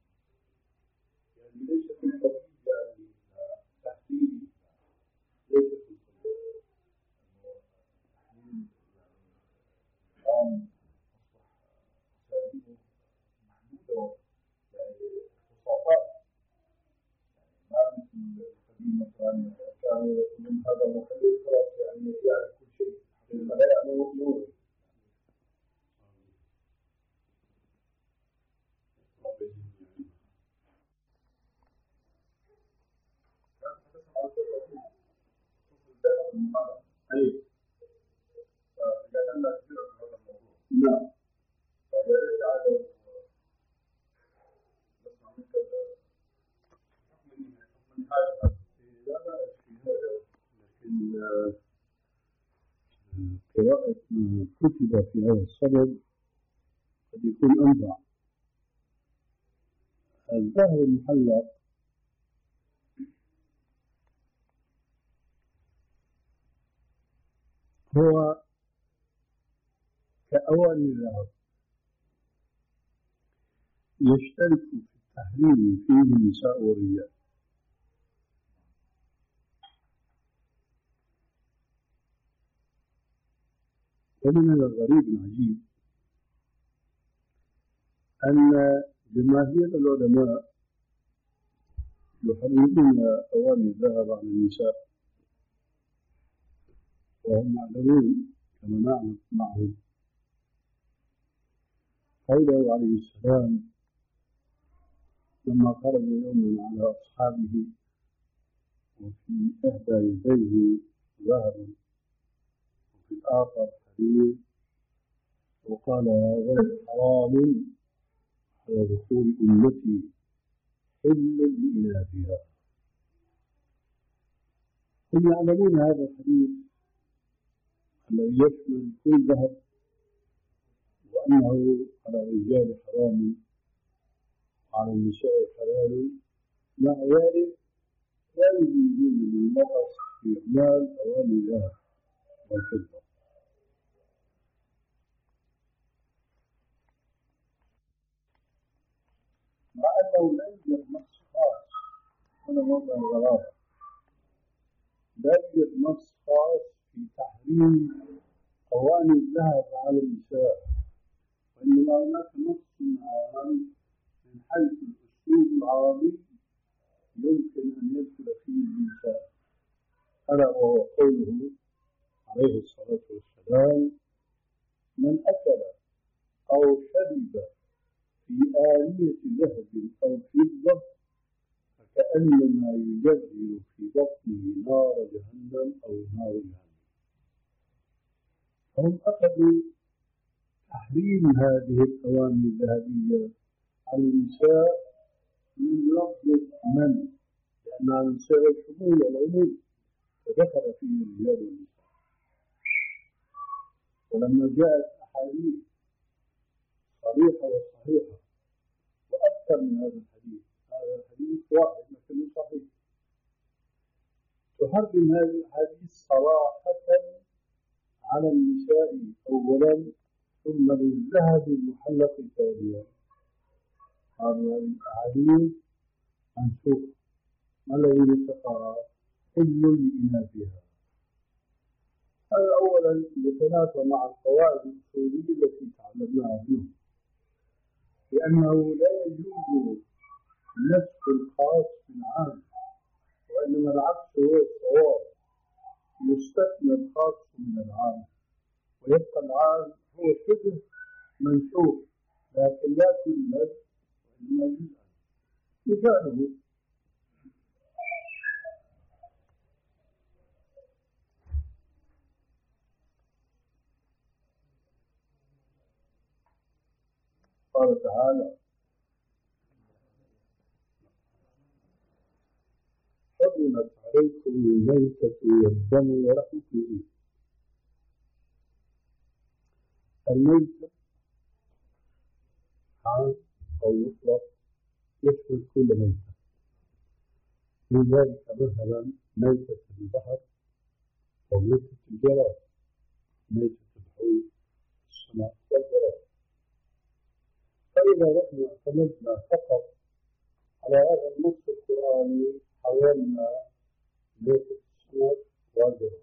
يعني ليس في الطبيب يعني تحليلي ليس في الطبيب التحليل الآن أصبح أساليبه محدودة يعني اختصاصات يعني ما مثل القديم مثلا كانوا يقولون هذا محلل خلاص يعني يعرف كل شيء حقيقة لا يعلم نور أي فإذا كثيرا في هذا الموضوع نعم فيرجع على نسمع منك حكم النهاية لا بأس في هذا لكن قراءة ما كتب في هذا الصدد قد يكون أنفع الظاهر المحلق هو كأواني الذهب يشترك في التحريم فيه النساء والرجال. ومن الغريب العجيب أن جماهير العلماء يحرمون أواني الذهب على النساء، وهم معلومون كما نعلم معهم قوله عليه السلام لما خرج يوما على أصحابه وفي إحدى يديه ذهب وفي الآخر حرير، وقال هذا حرام على ذكور أمتي حل لإناثها. هم يعلمون هذا الحديث الذي يشمل كل ذهب وأنه على الرجال حرام وعلى النساء حلال، مع ذلك لا يجوزون للنقص في إعمال أواني الذهب والفضة. مع أنه لا يوجد نص خاص، هذا موضع الغرابة، لا يوجد نص خاص في تحريم أواني الذهب على النساء، وإنما هناك نص عام من حيث الأسلوب العربي يمكن أن يدخل فيه النساء، ألا وهو قوله عليه الصلاة والسلام من أكل أو شرب في آنية ذهب أو فضة فكأنما يجري في بطنه نار جهنم أو نار جهنم. هم أخذوا تحريم هذه الأواني الذهبية على النساء من لفظ من، لأنها من صيغ الشمول والعموم فدخل فيه الرجال والنساء. ولما جاءت أحاديث صريحة وصحيحة وأكثر من هذا الحديث، هذا الحديث واحد لكنه صحيح، تحرم هذه الأحاديث صراحة على النساء أولا ثم للذهب المحلق ثانيا. هذه الأحاديث منسوخة، ما الذي نسخها؟ حل لإناثها. هذا أولا يتنافى مع القواعد الأصولية التي تعلمناها اليوم، لأنه لا يجوز نسخ الخاص بالعام، وإنما العكس هو الصواب، يستثنى الخاص من العام ويبقى العام هو شبه منسوخ لكن لا كله وإنما جزءا. مثاله قال تعالى حرمت عليكم الميتة والدم ولحم الخنزير. الميتة عام أو مطلق يشمل كل ميتة، من ذلك مثلا ميتة البحر أو ميتة الجراد، ميتة الحوت السماء والجراد. فإذا نحن اعتمدنا فقط على هذا النص القرآني حولنا ميتة السماء والجراد.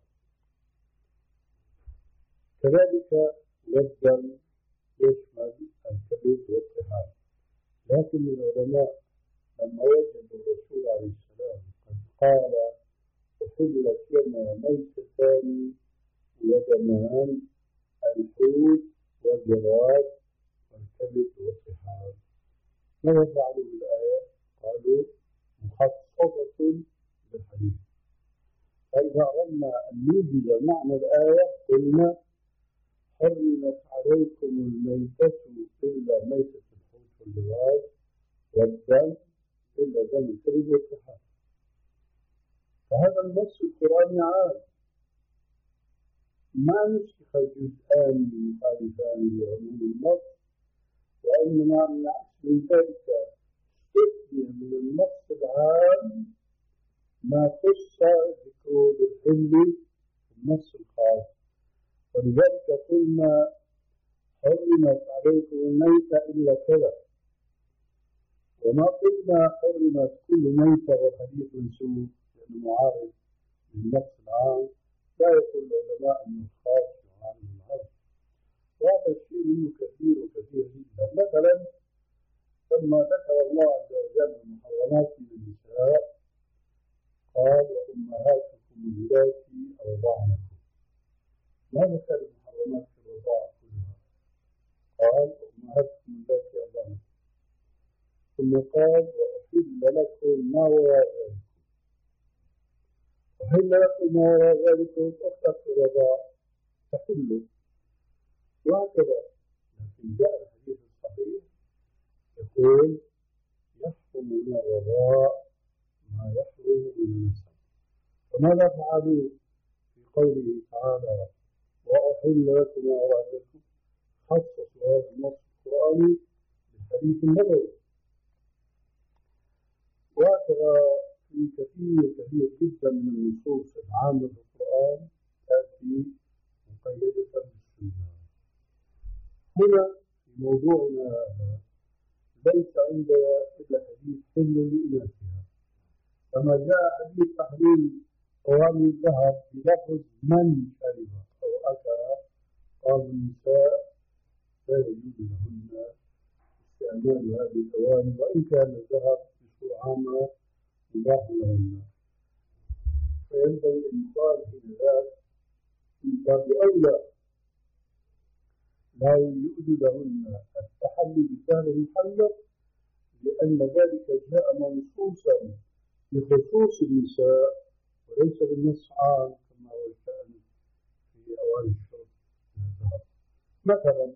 كذلك والدم يشمل الكبد والطحال، لكن العلماء لما وجدوا الرسول عليه السلام قد قال أحلت لنا ميتتان ودمان الحوت والجراد والكبد والطحال، ماذا فعلوا بالآية؟ قالوا مخصصة بالحديث. فإذا أردنا أن نوجد معنى الآية قلنا حرمت عليكم الميتة إلا ميتة الحوت والجراد والدم إلا دم الكبد والطحال. فهذا النص القرآني عام، ما نسخ جزءان مخالفان لعموم النص، وإنما من ذلك استثني من النص العام ما خص ذكره بالحل في النص الخاص. ولذلك قلنا حرمت عليكم الميتة إلا كذا، وما قلنا حرمت كل ميتة والحديث منسوب لأنه معارض للنص العام، لا يقول العلماء أنه الخاص يعارض العام، وهذا الشيء منه كثير وكثير جدا. مثلا لما ذكر الله عز وجل المحرمات من النساء قال وأمهاتكم اللاتي أرضعنكم، ما ذكر المحرمات في الرضاعة كلها، قال وأمهاتكم اللاتي أرضعنكم، ثم قال وأحل لكم ما وراء ذلك، أحل لكم ما وراء ذلك أختك في الرضاعة تحل، وهكذا. لكن جاء الحديث الصحيح يقول يحرم من الرضاع ما يحرم من النسب. فماذا فعلوا في قوله تعالى وأحل لكم ما وراء ذلك؟ خصصوا هذا النص القرآني بالحديث النبوي. وهكذا في كثير كثير جدا من النصوص العامة في القرآن تأتي مقيدة بالسنة. هنا في موضوعنا هذا ليس عندنا إلا حديث حل لإناثها، كما جاء حديث تحريم أواني الذهب بلفظ من شرب أو أكل، قال النساء لا يجوز لهن استعمال هذه الأواني وإن كان الذهب بصورة عامة مباح لهن، فينبغي أن يقال حين ذلك من باب أولى لا يجوز لهن التحلي بثاني المحلق، لأن ذلك جاء منصوصا بخصوص النساء وليس بالنص عام كما هو الشأن في أواني الشرب من الذهب. مثلا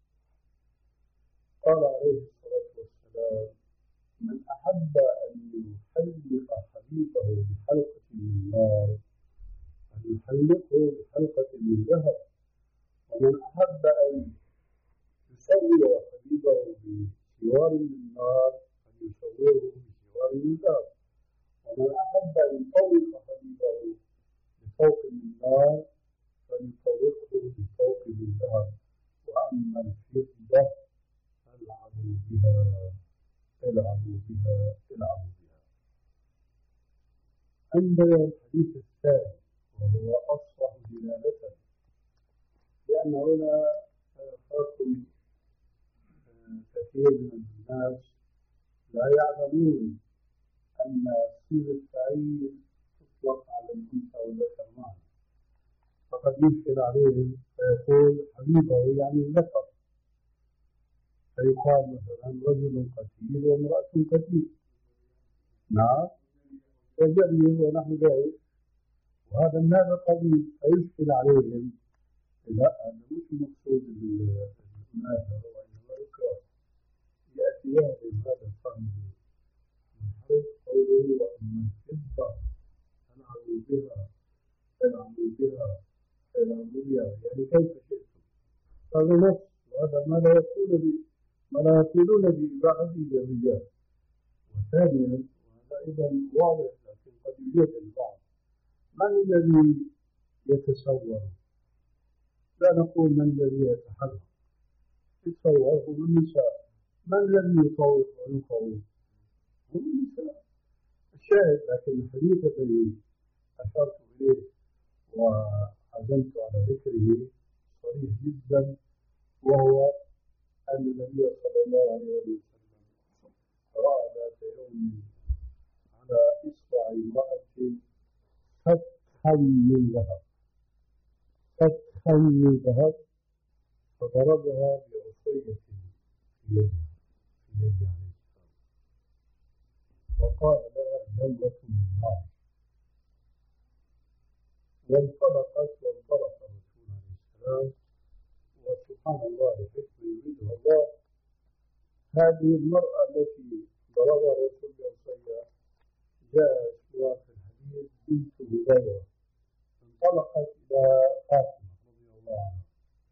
قال عليه الصلاة والسلام من أحب أن يحلق حبيبه بحلقة من نار فليحلقه بحلقة من ذهب، ومن أحب أن يسوي حبيبه بسوار من نار فليسويه بسوار من ذهب، ومن أحب أن يطوق حبيبه بطوق من نار فليطوقه بطوق من ذهب، وأما الفضة فالعبوا بها العبوا بها العبوا بها. عندنا الحديث الثاني وهو أصح دلالة، لأن هنا خاصم كثير من الناس لا يعلمون أن صيغة التعيين تطلق على الأنثى والذكر معا، فقد يشكل عليهم فيقول حبيبه يعني الذكر، فيقال مثلا رجل قتيل وامرأة قتيل، نعم، وجري ونحو ذلك، وهذا الناس قليل فيشكل عليهم. لا، هذا مش مقصود المناسبة وإنما يكره يأتيان بهذا الفهم المنحرف قوله وأما الفضة فالعبوا بها فالعبوا بها فالعبوا بها، يعني كيف شئتم، هذا نص، وهذا ما لا يقول به ما لا يقولون بإباحته للرجال. وثانيا وهذا أيضا واضح لكن قد يوجد البعض، من الذي يتصور؟ لا نقول من الذي يتحرك، يتصور هم النساء. من الذي يطوف ويطوف؟ هم النساء. الشاهد لكن الحديث الذي أشرت إليه وعزمت على ذكره صريح جدا، وهو أن النبي صلى الله عليه وسلم رأى ذات يوم على إصبع امرأة فتحا من ذهب فتحا من ذهب فضربها بعصية في يده في يده عليه السلام، وقال لها جمرة من نار، وانطلقت وانطلق الرسول عليه السلام، وسبحان الله بحكمه يريدها الله، هذه المرأة التي ضربها الرسول بعصية جاء اسمها في الحديث بنت هبيرة، انطلقت إلى فاطمة رضي الله عنها،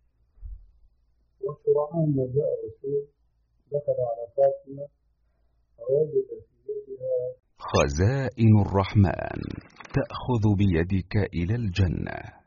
وسرعان ما جاء الرسول دخل على فاطمة فوجد في يدها خزائن الرحمن تأخذ بيدك إلى الجنة.